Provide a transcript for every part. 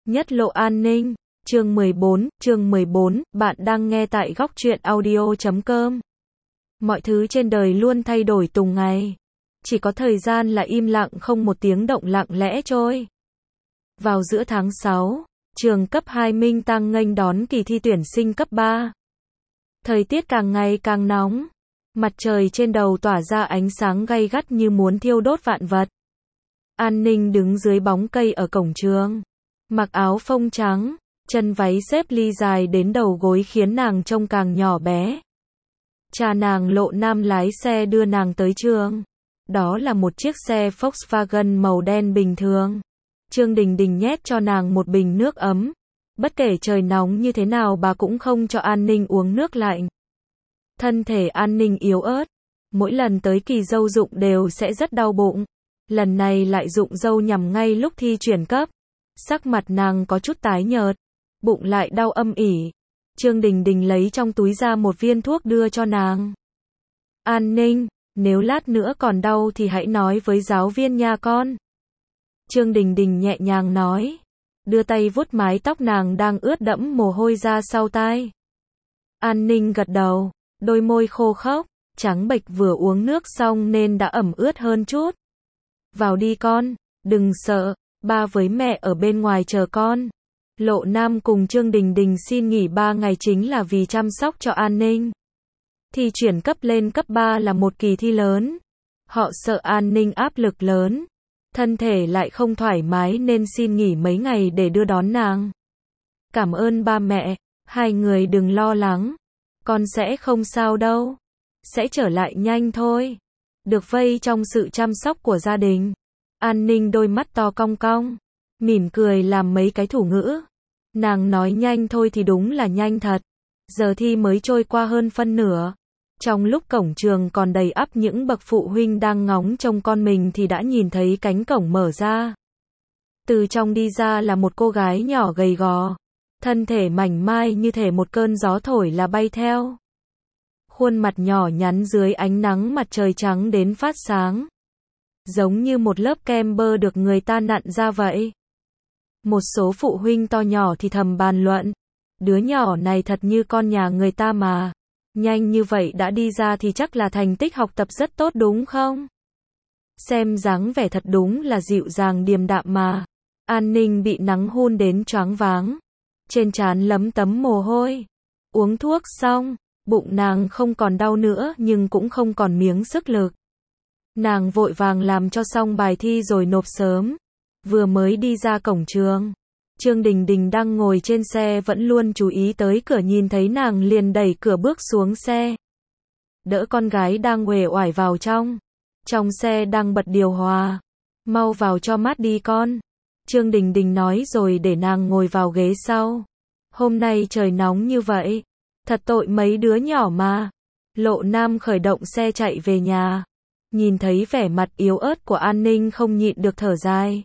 Nhất lộ an ninh, chương 14, bạn đang nghe tại góc truyện audio.com. Mọi thứ trên đời luôn thay đổi từng ngày. Chỉ có thời gian là im lặng không một tiếng động lặng lẽ trôi. Vào giữa tháng 6, trường cấp 2 Minh Tăng nghênh đón kỳ thi tuyển sinh cấp 3. Thời tiết càng ngày càng nóng. Mặt trời trên đầu tỏa ra ánh sáng gay gắt như muốn thiêu đốt vạn vật. An Ninh đứng dưới bóng cây ở cổng trường. Mặc áo phông trắng, chân váy xếp ly dài đến đầu gối khiến nàng trông càng nhỏ bé. Cha nàng Lộ Nam lái xe đưa nàng tới trường. Đó là một chiếc xe Volkswagen màu đen bình thường. Trương Đình Đình nhét cho nàng một bình nước ấm. Bất kể trời nóng như thế nào bà cũng không cho An Ninh uống nước lạnh. Thân thể An Ninh yếu ớt. Mỗi lần tới kỳ dâu rụng đều sẽ rất đau bụng. Lần này lại rụng dâu nhằm ngay lúc thi chuyển cấp. Sắc mặt nàng có chút tái nhợt. Bụng lại đau âm ỉ. Trương Đình Đình lấy trong túi ra một viên thuốc đưa cho nàng. An Ninh, nếu lát nữa còn đau thì hãy nói với giáo viên nha con. Trương Đình Đình nhẹ nhàng nói. Đưa tay vuốt mái tóc nàng đang ướt đẫm mồ hôi ra sau tai. An Ninh gật đầu. Đôi môi khô khốc, trắng bệch vừa uống nước xong nên đã ẩm ướt hơn chút. Vào đi con, đừng sợ, ba với mẹ ở bên ngoài chờ con. Lộ Nam cùng Trương Đình Đình xin nghỉ 3 ngày chính là vì chăm sóc cho An Ninh. Thi chuyển cấp lên cấp 3 là một kỳ thi lớn. Họ sợ An Ninh áp lực lớn. Thân thể lại không thoải mái nên xin nghỉ mấy ngày để đưa đón nàng. Cảm ơn ba mẹ, hai người đừng lo lắng. Con sẽ không sao đâu. Sẽ trở lại nhanh thôi. Được vây trong sự chăm sóc của gia đình. An Ninh đôi mắt to cong cong. Mỉm cười làm mấy cái thủ ngữ. Nàng nói nhanh thôi thì đúng là nhanh thật. Giờ thi mới trôi qua hơn phân nửa. Trong lúc cổng trường còn đầy ắp những bậc phụ huynh đang ngóng trông con mình thì đã nhìn thấy cánh cổng mở ra. Từ trong đi ra là một cô gái nhỏ gầy gò. Thân thể mảnh mai như thể một cơn gió thổi là bay theo. Khuôn mặt nhỏ nhắn dưới ánh nắng mặt trời trắng đến phát sáng. Giống như một lớp kem bơ được người ta nặn ra vậy. Một số phụ huynh to nhỏ thì thầm bàn luận. Đứa nhỏ này thật như con nhà người ta mà. Nhanh như vậy đã đi ra thì chắc là thành tích học tập rất tốt đúng không? Xem dáng vẻ thật đúng là dịu dàng điềm đạm mà. An Ninh bị nắng hun đến choáng váng. Trên trán lấm tấm mồ hôi. Uống thuốc xong, bụng nàng không còn đau nữa nhưng cũng không còn miếng sức lực. Nàng vội vàng làm cho xong bài thi rồi nộp sớm. Vừa mới đi ra cổng trường, Trương Đình Đình đang ngồi trên xe vẫn luôn chú ý tới cửa, nhìn thấy nàng liền đẩy cửa bước xuống xe. Đỡ con gái đang uể oải vào trong. Trong xe đang bật điều hòa. Mau vào cho mát đi con. Trương Đình Đình nói rồi để nàng ngồi vào ghế sau. Hôm nay trời nóng như vậy. Thật tội mấy đứa nhỏ mà. Lộ Nam khởi động xe chạy về nhà. Nhìn thấy vẻ mặt yếu ớt của An Ninh không nhịn được thở dài.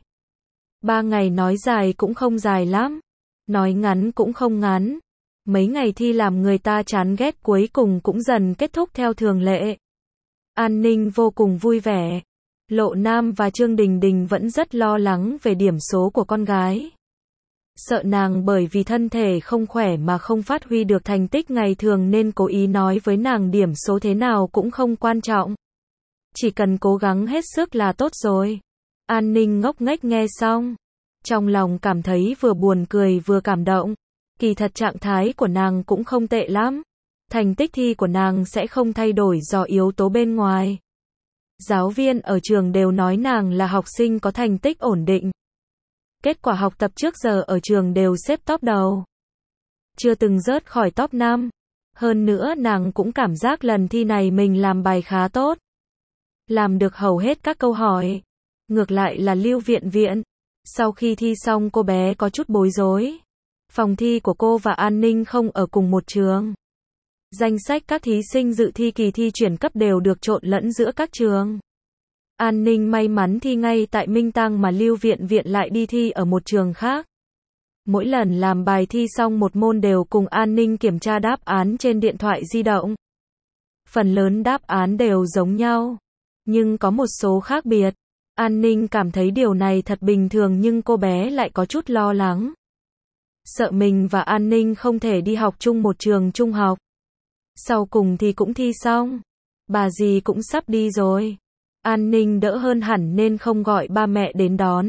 3 ngày nói dài cũng không dài lắm. Nói ngắn cũng không ngắn. Mấy ngày thi làm người ta chán ghét cuối cùng cũng dần kết thúc theo thường lệ. An Ninh vô cùng vui vẻ. Lộ Nam và Trương Đình Đình vẫn rất lo lắng về điểm số của con gái. Sợ nàng bởi vì thân thể không khỏe mà không phát huy được thành tích ngày thường nên cố ý nói với nàng điểm số thế nào cũng không quan trọng. Chỉ cần cố gắng hết sức là tốt rồi. An Ninh ngốc nghếch nghe xong. Trong lòng cảm thấy vừa buồn cười vừa cảm động. Kỳ thật trạng thái của nàng cũng không tệ lắm. Thành tích thi của nàng sẽ không thay đổi do yếu tố bên ngoài. Giáo viên ở trường đều nói nàng là học sinh có thành tích ổn định. Kết quả học tập trước giờ ở trường đều xếp top đầu. Chưa từng rớt khỏi top 5. Hơn nữa nàng cũng cảm giác lần thi này mình làm bài khá tốt. Làm được hầu hết các câu hỏi. Ngược lại là Lưu Viện Viện. Sau khi thi xong cô bé có chút bối rối. Phòng thi của cô và An Ninh không ở cùng một trường. Danh sách các thí sinh dự thi kỳ thi chuyển cấp đều được trộn lẫn giữa các trường. An Ninh may mắn thi ngay tại Minh Tăng mà Lưu Viện Viện lại đi thi ở một trường khác. Mỗi lần làm bài thi xong một môn đều cùng An Ninh kiểm tra đáp án trên điện thoại di động. Phần lớn đáp án đều giống nhau. Nhưng có một số khác biệt. An Ninh cảm thấy điều này thật bình thường nhưng cô bé lại có chút lo lắng. sợ mình và An Ninh không thể đi học chung một trường trung học. Sau cùng thì cũng thi xong. Bà dì cũng sắp đi rồi. An Ninh đỡ hơn hẳn nên không gọi ba mẹ đến đón.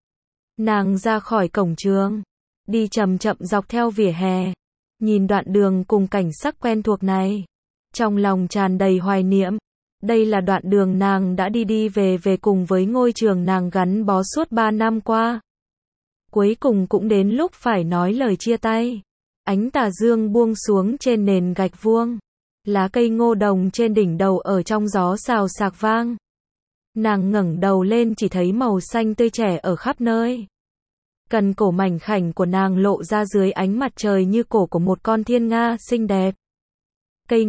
Nàng ra khỏi cổng trường, đi chậm chậm dọc theo vỉa hè, nhìn đoạn đường cùng cảnh sắc quen thuộc này, trong lòng tràn đầy hoài niệm. Đây là đoạn đường nàng đã đi về cùng với ngôi trường nàng gắn bó suốt 3 năm qua. Cuối cùng cũng đến lúc phải nói lời chia tay. Ánh tà dương buông xuống trên nền gạch vuông. Lá cây ngô đồng trên đỉnh đầu ở trong gió xào xạc vang. Nàng ngẩng đầu lên chỉ thấy màu xanh tươi trẻ ở khắp nơi. Cần cổ mảnh khảnh của nàng lộ ra dưới ánh mặt trời như cổ của một con thiên nga xinh đẹp. Cây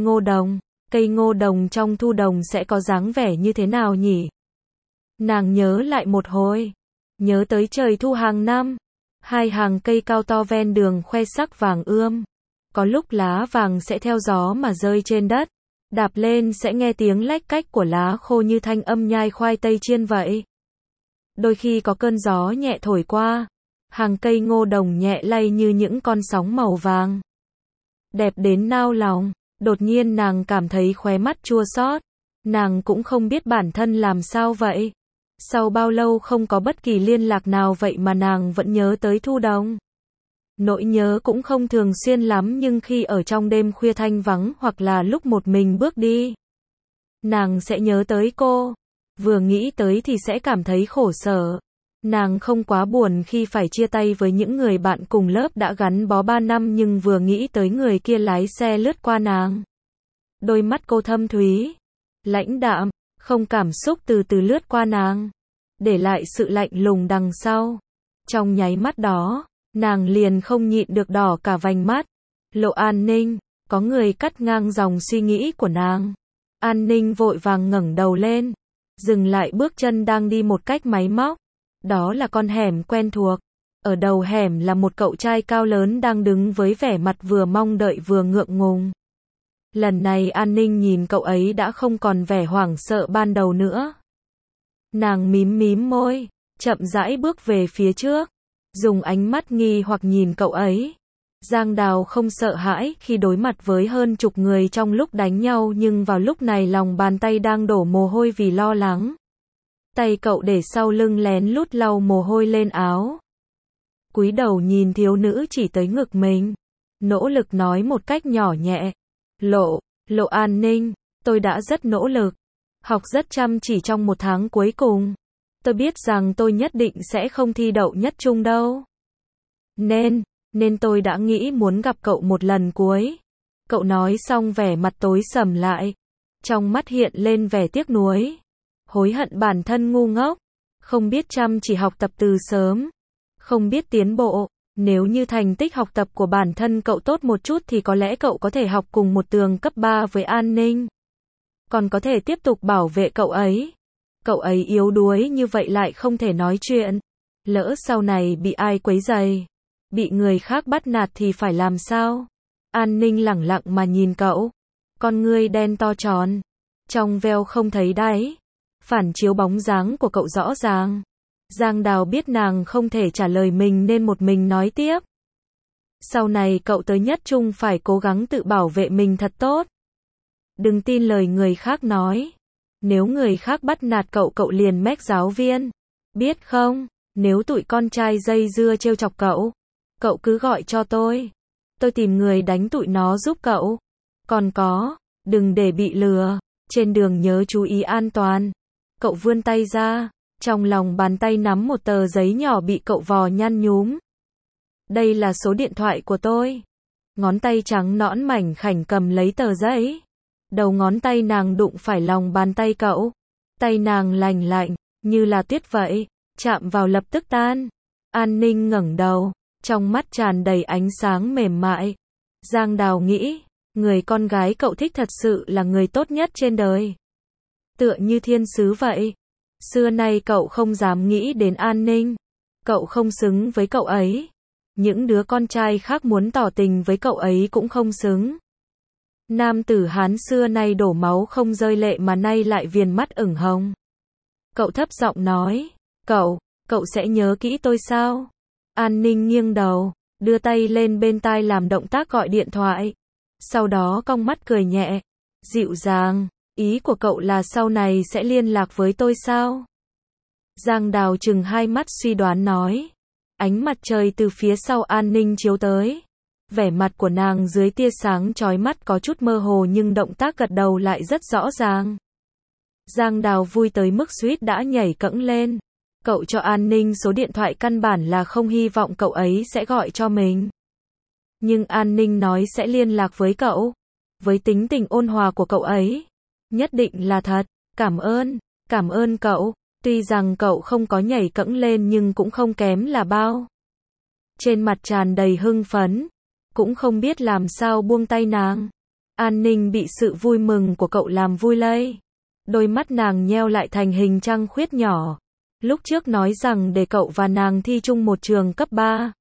ngô đồng trong thu đồng sẽ có dáng vẻ như thế nào nhỉ? Nàng nhớ lại một hồi, nhớ tới trời thu hàng năm, hai hàng cây cao to ven đường khoe sắc vàng ươm. Có lúc lá vàng sẽ theo gió mà rơi trên đất, đạp lên sẽ nghe tiếng lách cách của lá khô như thanh âm nhai khoai tây chiên vậy. Đôi khi có cơn gió nhẹ thổi qua, hàng cây ngô đồng nhẹ lay như những con sóng màu vàng. Đẹp đến nao lòng, đột nhiên nàng cảm thấy khóe mắt chua xót. Nàng cũng không biết bản thân làm sao vậy. Sau bao lâu không có bất kỳ liên lạc nào vậy mà nàng vẫn nhớ tới thu đồng. Nỗi nhớ cũng không thường xuyên lắm nhưng khi ở trong đêm khuya thanh vắng hoặc là lúc một mình bước đi, nàng sẽ nhớ tới cô. Vừa nghĩ tới thì sẽ cảm thấy khổ sở. Nàng không quá buồn khi phải chia tay với những người bạn cùng lớp đã gắn bó 3 năm nhưng vừa nghĩ tới người kia lái xe lướt qua nàng. Đôi mắt cô thâm thúy, lãnh đạm, không cảm xúc từ từ lướt qua nàng, để lại sự lạnh lùng đằng sau. Trong nháy mắt đó, nàng liền không nhịn được đỏ cả vành mắt. Lộ An Ninh, có người cắt ngang dòng suy nghĩ của nàng. An Ninh vội vàng ngẩng đầu lên, dừng lại bước chân đang đi một cách máy móc. Đó là con hẻm quen thuộc. Ở đầu hẻm là một cậu trai cao lớn đang đứng với vẻ mặt vừa mong đợi vừa ngượng ngùng. Lần này An Ninh nhìn cậu ấy đã không còn vẻ hoảng sợ ban đầu nữa. Nàng mím môi, chậm rãi bước về phía trước, dùng ánh mắt nghi hoặc nhìn cậu ấy. Giang Đào không sợ hãi khi đối mặt với hơn chục người trong lúc đánh nhau nhưng vào lúc này lòng bàn tay đang đổ mồ hôi vì lo lắng. Tay cậu để sau lưng lén lút lau mồ hôi lên áo. Cúi đầu nhìn thiếu nữ chỉ tới ngực mình. Nỗ lực nói một cách nhỏ nhẹ. Lộ An Ninh, tôi đã rất nỗ lực. Học rất chăm chỉ trong 1 tháng cuối cùng. Tôi biết rằng tôi nhất định sẽ không thi đậu nhất trung đâu. Nên tôi đã nghĩ muốn gặp cậu một lần cuối. Cậu nói xong vẻ mặt tối sầm lại. Trong mắt hiện lên vẻ tiếc nuối. Hối hận bản thân ngu ngốc. Không biết chăm chỉ học tập từ sớm. Không biết tiến bộ. Nếu như thành tích học tập của bản thân cậu tốt một chút thì có lẽ cậu có thể học cùng một trường cấp 3 với An Ninh. Còn có thể tiếp tục bảo vệ cậu ấy. Cậu ấy yếu đuối như vậy lại không thể nói chuyện. Lỡ sau này bị ai quấy rầy, bị người khác bắt nạt thì phải làm sao? An Ninh lẳng lặng mà nhìn cậu. Con ngươi đen to tròn, trong veo không thấy đáy, phản chiếu bóng dáng của cậu rõ ràng. Giang Đào biết nàng không thể trả lời mình nên một mình nói tiếp. Sau này cậu tới nhất trung phải cố gắng tự bảo vệ mình thật tốt. Đừng tin lời người khác nói. Nếu người khác bắt nạt cậu liền mách giáo viên. Biết không, nếu tụi con trai dây dưa trêu chọc cậu cứ gọi cho tôi. Tôi tìm người đánh tụi nó giúp cậu. Còn có, đừng để bị lừa. Trên đường nhớ chú ý an toàn. Cậu vươn tay ra. Trong lòng bàn tay nắm một tờ giấy nhỏ bị cậu vò nhăn nhúm. Đây là số điện thoại của tôi. Ngón tay trắng nõn mảnh khảnh cầm lấy tờ giấy. Đầu ngón tay nàng đụng phải lòng bàn tay cậu. Tay nàng lành lạnh, như là tuyết vậy, chạm vào lập tức tan. An Ninh ngẩng đầu, trong mắt tràn đầy ánh sáng mềm mại. Giang Đào nghĩ, người con gái cậu thích thật sự là người tốt nhất trên đời. Tựa như thiên sứ vậy. Xưa nay cậu không dám nghĩ đến An Ninh. Cậu không xứng với cậu ấy. Những đứa con trai khác muốn tỏ tình với cậu ấy cũng không xứng. Nam tử Hán xưa nay đổ máu không rơi lệ mà nay lại viền mắt ửng hồng. Cậu thấp giọng nói, cậu sẽ nhớ kỹ tôi sao? An Ninh nghiêng đầu, đưa tay lên bên tai làm động tác gọi điện thoại. Sau đó cong mắt cười nhẹ, dịu dàng, ý của cậu là sau này sẽ liên lạc với tôi sao? Giang Đào trừng hai mắt suy đoán nói. Ánh mặt trời từ phía sau An Ninh chiếu tới. Vẻ mặt của nàng dưới tia sáng chói mắt có chút mơ hồ nhưng động tác gật đầu lại rất rõ ràng. Giang Đào vui tới mức suýt đã nhảy cẫng lên. Cậu cho An Ninh số điện thoại căn bản là không hy vọng cậu ấy sẽ gọi cho mình. Nhưng An Ninh nói sẽ liên lạc với cậu. Với tính tình ôn hòa của cậu ấy, nhất định là thật. Cảm ơn cậu. Tuy rằng cậu không có nhảy cẫng lên nhưng cũng không kém là bao. Trên mặt tràn đầy hưng phấn, cũng không biết làm sao buông tay nàng. An Ninh bị sự vui mừng của cậu làm vui lây. Đôi mắt nàng nheo lại thành hình trăng khuyết nhỏ. Lúc trước nói rằng để cậu và nàng thi chung một trường cấp 3.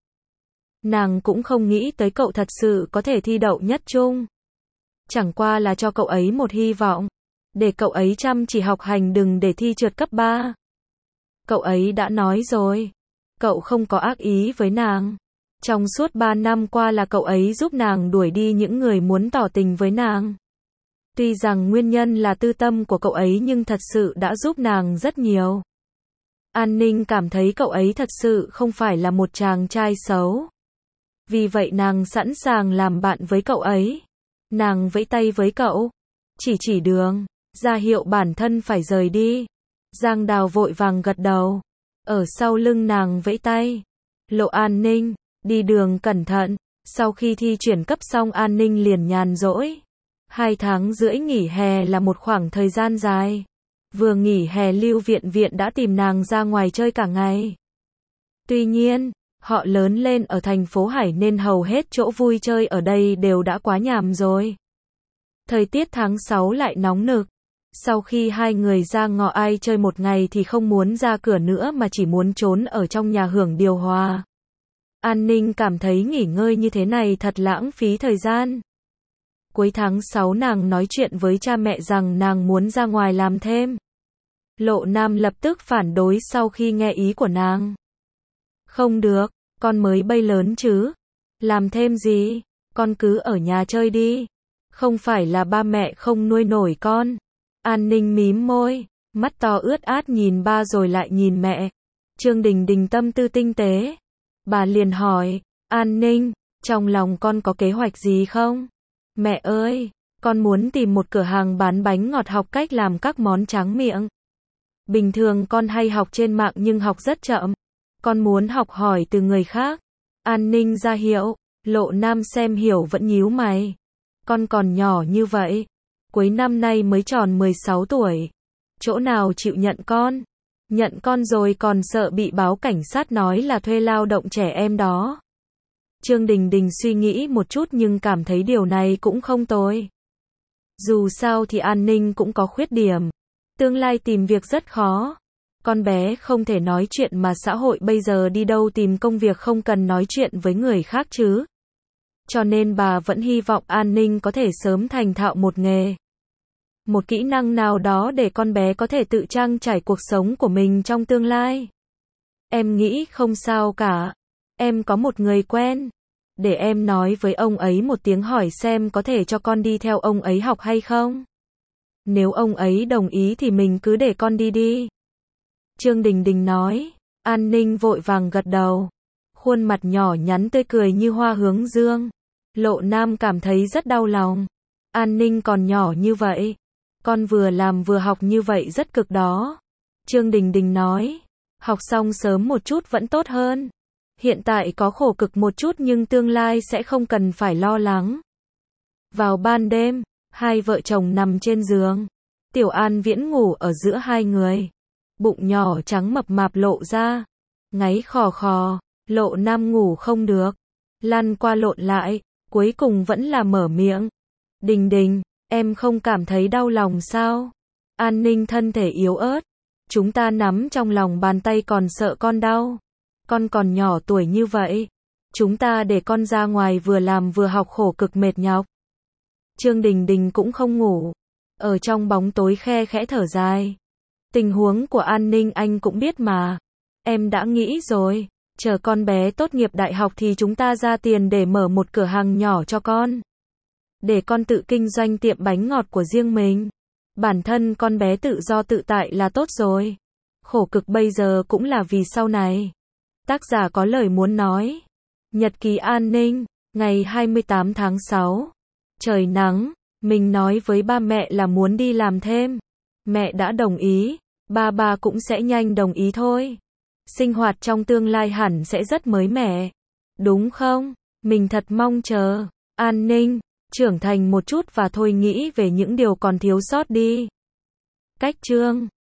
Nàng cũng không nghĩ tới cậu thật sự có thể thi đậu nhất trung. Chẳng qua là cho cậu ấy một hy vọng. Để cậu ấy chăm chỉ học hành đừng để thi trượt cấp 3. Cậu ấy đã nói rồi. Cậu không có ác ý với nàng. Trong suốt 3 năm qua là cậu ấy giúp nàng đuổi đi những người muốn tỏ tình với nàng. Tuy rằng nguyên nhân là tư tâm của cậu ấy nhưng thật sự đã giúp nàng rất nhiều. An Ninh cảm thấy cậu ấy thật sự không phải là một chàng trai xấu. Vì vậy nàng sẵn sàng làm bạn với cậu ấy. Nàng vẫy tay với cậu. Chỉ đường, ra hiệu bản thân phải rời đi. Giang Đào vội vàng gật đầu. Ở sau lưng nàng vẫy tay. Lộ An Ninh, đi đường cẩn thận. Sau khi thi chuyển cấp xong An Ninh liền nhàn rỗi. 2 tháng rưỡi nghỉ hè là một khoảng thời gian dài. Vừa nghỉ hè Lưu Viện đã tìm nàng ra ngoài chơi cả ngày. Tuy nhiên, họ lớn lên ở thành phố Hải nên hầu hết chỗ vui chơi ở đây đều đã quá nhàm rồi. Thời tiết tháng 6 lại nóng nực. Sau khi hai người ra ngọ ai chơi một ngày thì không muốn ra cửa nữa mà chỉ muốn trốn ở trong nhà hưởng điều hòa. An Ninh cảm thấy nghỉ ngơi như thế này thật lãng phí thời gian. Cuối tháng 6 nàng nói chuyện với cha mẹ rằng nàng muốn ra ngoài làm thêm. Lộ Nam lập tức phản đối sau khi nghe ý của nàng. Không được, con mới bay lớn chứ. Làm thêm gì, con cứ ở nhà chơi đi. Không phải là ba mẹ không nuôi nổi con. An Ninh mím môi, mắt to ướt át nhìn ba rồi lại nhìn mẹ. Trương Đình Đình tâm tư tinh tế. Bà liền hỏi, An Ninh, trong lòng con có kế hoạch gì không? Mẹ ơi, con muốn tìm một cửa hàng bán bánh ngọt học cách làm các món tráng miệng. Bình thường con hay học trên mạng nhưng học rất chậm. Con muốn học hỏi từ người khác. An Ninh ra hiệu, Lộ Nam xem hiểu vẫn nhíu mày. Con còn nhỏ như vậy. Cuối năm nay mới tròn 16 tuổi. Chỗ nào chịu nhận con? Nhận con rồi còn sợ bị báo cảnh sát nói là thuê lao động trẻ em đó. Trương Đình Đình suy nghĩ một chút nhưng cảm thấy điều này cũng không tồi. Dù sao thì An Ninh cũng có khuyết điểm. Tương lai tìm việc rất khó. Con bé không thể nói chuyện mà xã hội bây giờ đi đâu tìm công việc không cần nói chuyện với người khác chứ. Cho nên bà vẫn hy vọng An Ninh có thể sớm thành thạo một nghề. Một kỹ năng nào đó để con bé có thể tự trang trải cuộc sống của mình trong tương lai. Em nghĩ không sao cả. Em có một người quen. Để em nói với ông ấy một tiếng hỏi xem có thể cho con đi theo ông ấy học hay không. Nếu ông ấy đồng ý thì mình cứ để con đi đi. Trương Đình Đình nói. An Ninh vội vàng gật đầu. Khuôn mặt nhỏ nhắn tươi cười như hoa hướng dương. Lộ Nam cảm thấy rất đau lòng. An Ninh còn nhỏ như vậy. Con vừa làm vừa học như vậy rất cực đó. Trương Đình Đình nói. Học xong sớm một chút vẫn tốt hơn. Hiện tại có khổ cực một chút nhưng tương lai sẽ không cần phải lo lắng. Vào ban đêm, hai vợ chồng nằm trên giường. Tiểu An Viễn ngủ ở giữa hai người. Bụng nhỏ trắng mập mạp lộ ra. Ngáy khò khò, Lộ Nam ngủ không được. Lăn qua lộn lại, cuối cùng vẫn là mở miệng. Đình Đình, em không cảm thấy đau lòng sao? An Ninh thân thể yếu ớt. Chúng ta nắm trong lòng bàn tay còn sợ con đau. Con còn nhỏ tuổi như vậy. Chúng ta để con ra ngoài vừa làm vừa học khổ cực mệt nhọc. Trương Đình Đình cũng không ngủ. Ở trong bóng tối khe khẽ thở dài. Tình huống của An Ninh anh cũng biết mà. Em đã nghĩ rồi. Chờ con bé tốt nghiệp đại học thì chúng ta ra tiền để mở một cửa hàng nhỏ cho con. Để con tự kinh doanh tiệm bánh ngọt của riêng mình. Bản thân con bé tự do tự tại là tốt rồi. Khổ cực bây giờ cũng là vì sau này. Tác giả có lời muốn nói. Nhật ký An Ninh, ngày 28 tháng 6. Trời nắng, mình nói với ba mẹ là muốn đi làm thêm. Mẹ đã đồng ý, ba cũng sẽ nhanh đồng ý thôi. Sinh hoạt trong tương lai hẳn sẽ rất mới mẻ. Đúng không? Mình thật mong chờ. An Ninh, trưởng thành một chút và thôi nghĩ về những điều còn thiếu sót đi. Cách chương